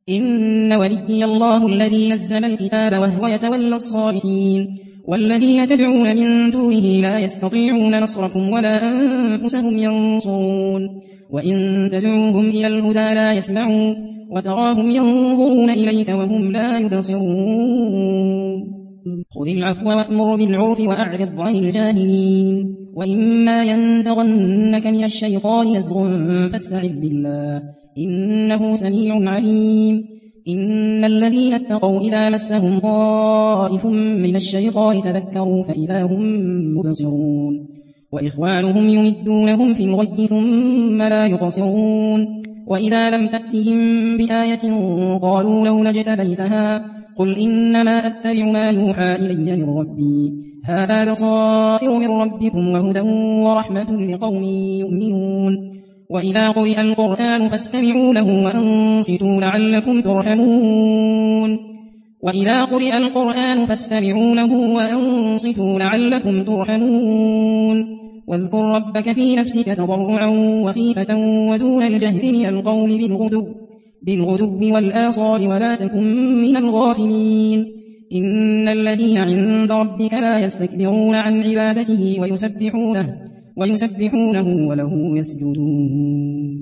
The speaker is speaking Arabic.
إن وليي الله الذي نزل الكتاب وهو يتولى الصالحين والذين تدعون من دونه لا يستطيعون نصركم ولا أنفسهم ينصرون وإن تدعوهم إلى الهدى لا يسمعون وتراهم ينظرون إليك وهم لا يبصرون خذ العفو وأمر بالعرف وأعرض عن الجاهلين وإما ينزغنك من الشيطان نزغ فاستعذ بالله إنه سميع عليم إن الذين اتقوا إذا مسهم طائف من الشيطان تذكروا فإذا هم مبصرون وإخوانهم يمدونهم في الغي ثم لا يقصرون وإذا لم تأتهم بآية قالوا لولا اجتبيتها قل إنما أتبع ما يوحى إلي من ربي هذا بصائر من ربكم وهدى ورحمة لقوم يؤمنون وإذا قرئ القرآن فاستمعوا له وأنصتوا لعلكم ترحمون وإذا قرئ القرآن فاستمعوا له وأنصتوا لعلكم ترحمون واذكر ربك في نفسك تضرعا وخيفة ودون الجهر من القول بالغدو والآصال ولا تكن من الغافلين إن الذين عند ربك لا يستكبرون عن عبادته ويسبحونه وله يسجدون